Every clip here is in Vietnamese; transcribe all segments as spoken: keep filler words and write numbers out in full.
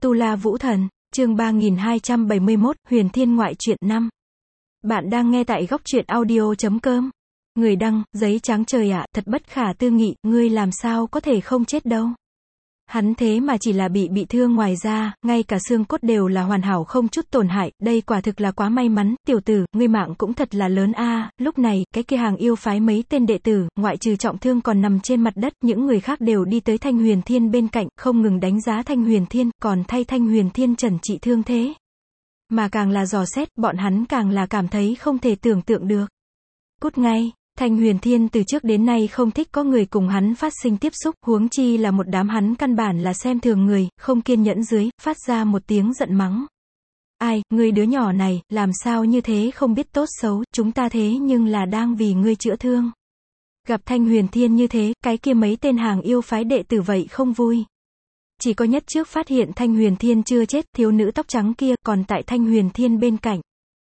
Tu La Vũ Thần, chương ba nghìn hai trăm bảy mươi mốt, Huyền Thiên Ngoại truyện năm. Bạn đang nghe tại góc truyện audio chấm com. Người đăng, giấy trắng trời ạ, thật bất khả tư nghị, ngươi làm sao có thể không chết đâu. Hắn thế mà chỉ là bị bị thương ngoài ra, ngay cả xương cốt đều là hoàn hảo không chút tổn hại, đây quả thực là quá may mắn, tiểu tử, ngươi mạng cũng thật là lớn a. À. Lúc này, cái kia hàng yêu phái mấy tên đệ tử, ngoại trừ trọng thương còn nằm trên mặt đất, những người khác đều đi tới Thanh Huyền Thiên bên cạnh, không ngừng đánh giá Thanh Huyền Thiên, còn thay Thanh Huyền Thiên trần trị thương thế. Mà càng là dò xét, bọn hắn càng là cảm thấy không thể tưởng tượng được. Cút ngay. Thanh Huyền Thiên từ trước đến nay không thích có người cùng hắn phát sinh tiếp xúc, huống chi là một đám hắn căn bản là xem thường người, không kiên nhẫn dưới, phát ra một tiếng giận mắng. Ai, ngươi đứa nhỏ này, làm sao như thế không biết tốt xấu, chúng ta thế nhưng là đang vì ngươi chữa thương. Gặp Thanh Huyền Thiên như thế, cái kia mấy tên hàng yêu phái đệ tử vậy không vui. Chỉ có nhất trước phát hiện Thanh Huyền Thiên chưa chết, thiếu nữ tóc trắng kia, còn tại Thanh Huyền Thiên bên cạnh.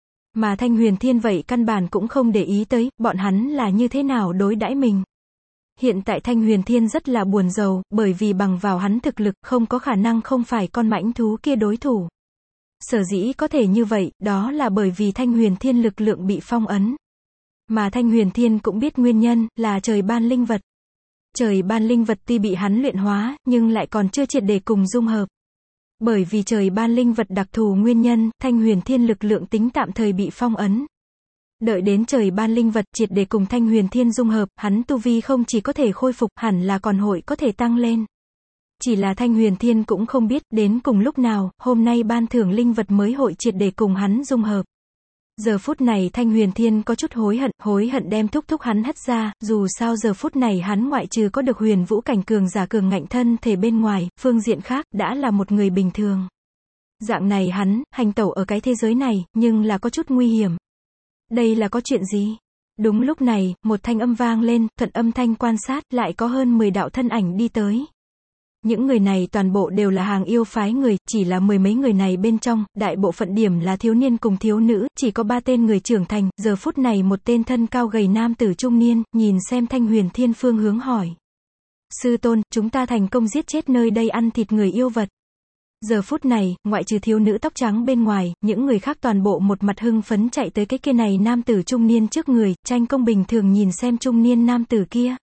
Mà Thanh Huyền Thiên vậy căn bản cũng không để ý tới, bọn hắn là như thế nào đối đãi mình. Hiện tại Thanh Huyền Thiên rất là buồn rầu, bởi vì bằng vào hắn thực lực, không có khả năng không phải con mãnh thú kia đối thủ. Sở dĩ có thể như vậy, đó là bởi vì Thanh Huyền Thiên lực lượng bị phong ấn. Mà Thanh Huyền Thiên cũng biết nguyên nhân, là trời ban linh vật. Trời ban linh vật tuy bị hắn luyện hóa, nhưng lại còn chưa triệt để cùng dung hợp. Bởi vì trời ban linh vật đặc thù nguyên nhân, Thanh Huyền Thiên lực lượng tính tạm thời bị phong ấn. Đợi đến trời ban linh vật triệt để cùng Thanh Huyền Thiên dung hợp, hắn tu vi không chỉ có thể khôi phục, hẳn là còn hội có thể tăng lên. Chỉ là Thanh Huyền Thiên cũng không biết, đến cùng lúc nào, hôm nay ban thưởng linh vật mới hội triệt để cùng hắn dung hợp. Giờ phút này Thanh Huyền Thiên có chút hối hận, hối hận đem thúc thúc hắn hất ra, dù sao giờ phút này hắn ngoại trừ có được huyền vũ cảnh cường giả cường ngạnh thân thể bên ngoài, phương diện khác, đã là một người bình thường. Dạng này hắn, hành tẩu ở cái thế giới này, nhưng là có chút nguy hiểm. Đây là có chuyện gì? Đúng lúc này, một thanh âm vang lên, thuận âm thanh quan sát, lại có hơn mười đạo thân ảnh đi tới. Những người này toàn bộ đều là hàng yêu phái người, chỉ là mười mấy người này bên trong, đại bộ phận điểm là thiếu niên cùng thiếu nữ, chỉ có ba tên người trưởng thành, giờ phút này một tên thân cao gầy nam tử trung niên, nhìn xem Thanh Huyền Thiên phương hướng hỏi. Sư tôn, chúng ta thành công giết chết nơi đây ăn thịt người yêu vật. Giờ phút này, ngoại trừ thiếu nữ tóc trắng bên ngoài, những người khác toàn bộ một mặt hưng phấn chạy tới cái kia này nam tử trung niên trước người, tranh công bình thường nhìn xem trung niên nam tử kia.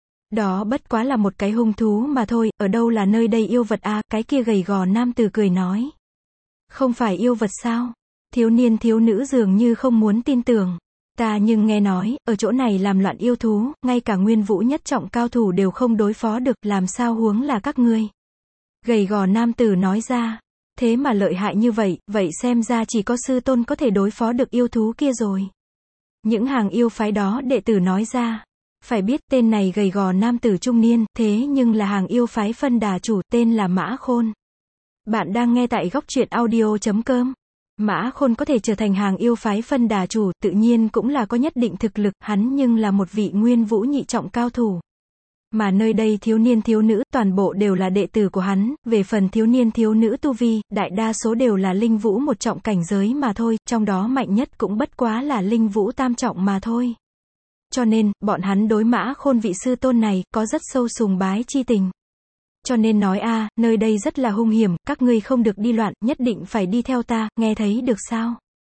Đó bất quá là một cái hung thú mà thôi, ở đâu là nơi đây yêu vật à, cái kia gầy gò nam tử cười nói. Không phải yêu vật sao? Thiếu niên thiếu nữ dường như không muốn tin tưởng. Ta nhưng nghe nói, ở chỗ này làm loạn yêu thú, ngay cả nguyên vũ nhất trọng cao thủ đều không đối phó được, làm sao huống là các ngươi. Gầy gò nam tử nói ra. Thế mà lợi hại như vậy, vậy xem ra chỉ có sư tôn có thể đối phó được yêu thú kia rồi. Những hàng yêu phái đó đệ tử nói ra. Phải biết tên này gầy gò nam tử trung niên, thế nhưng là hàng yêu phái phân đà chủ, tên là Mã Khôn. Bạn đang nghe tại góc truyện audio chấm com. Mã Khôn có thể trở thành hàng yêu phái phân đà chủ, tự nhiên cũng là có nhất định thực lực, hắn nhưng là một vị nguyên vũ nhị trọng cao thủ. Mà nơi đây thiếu niên thiếu nữ, toàn bộ đều là đệ tử của hắn, về phần thiếu niên thiếu nữ tu vi, đại đa số đều là linh vũ một trọng cảnh giới mà thôi, trong đó mạnh nhất cũng bất quá là linh vũ tam trọng mà thôi. Cho nên, bọn hắn đối Mã Khôn vị sư tôn này, có rất sâu sùng bái chi tình. Cho nên nói a, à, nơi đây rất là hung hiểm, các ngươi không được đi loạn, nhất định phải đi theo ta, nghe thấy được sao?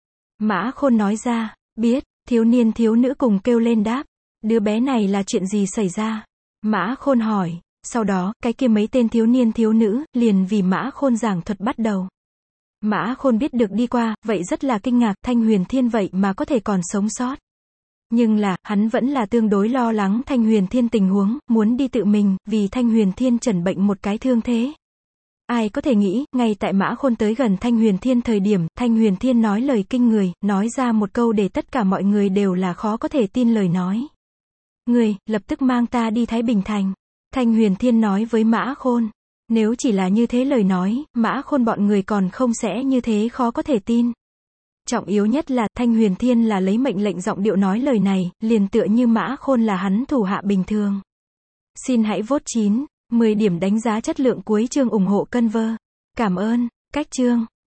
Mã Khôn nói ra, biết, thiếu niên thiếu nữ cùng kêu lên đáp. Đứa bé này là chuyện gì xảy ra? Mã Khôn hỏi, sau đó, cái kia mấy tên thiếu niên thiếu nữ, liền vì Mã Khôn giảng thuật bắt đầu. Mã Khôn biết được đi qua, vậy rất là kinh ngạc, Thanh Huyền Thiên vậy mà có thể còn sống sót. Nhưng là, hắn vẫn là tương đối lo lắng Thanh Huyền Thiên tình huống, muốn đi tự mình, vì Thanh Huyền Thiên chẩn bệnh một cái thương thế. Ai có thể nghĩ, ngay tại Mã Khôn tới gần Thanh Huyền Thiên thời điểm, Thanh Huyền Thiên nói lời kinh người, nói ra một câu để tất cả mọi người đều là khó có thể tin lời nói. Người, lập tức mang ta đi Thái Bình Thành. Thanh Huyền Thiên nói với Mã Khôn. Nếu chỉ là như thế lời nói, Mã Khôn bọn người còn không sẽ như thế khó có thể tin. Trọng yếu nhất là, Thanh Huyền Thiên là lấy mệnh lệnh giọng điệu nói lời này, liền tựa như Mã Khôn là hắn thủ hạ bình thường. Xin hãy vote chín, mười điểm đánh giá chất lượng cuối chương ủng hộ Conver. Cảm ơn, cách chương.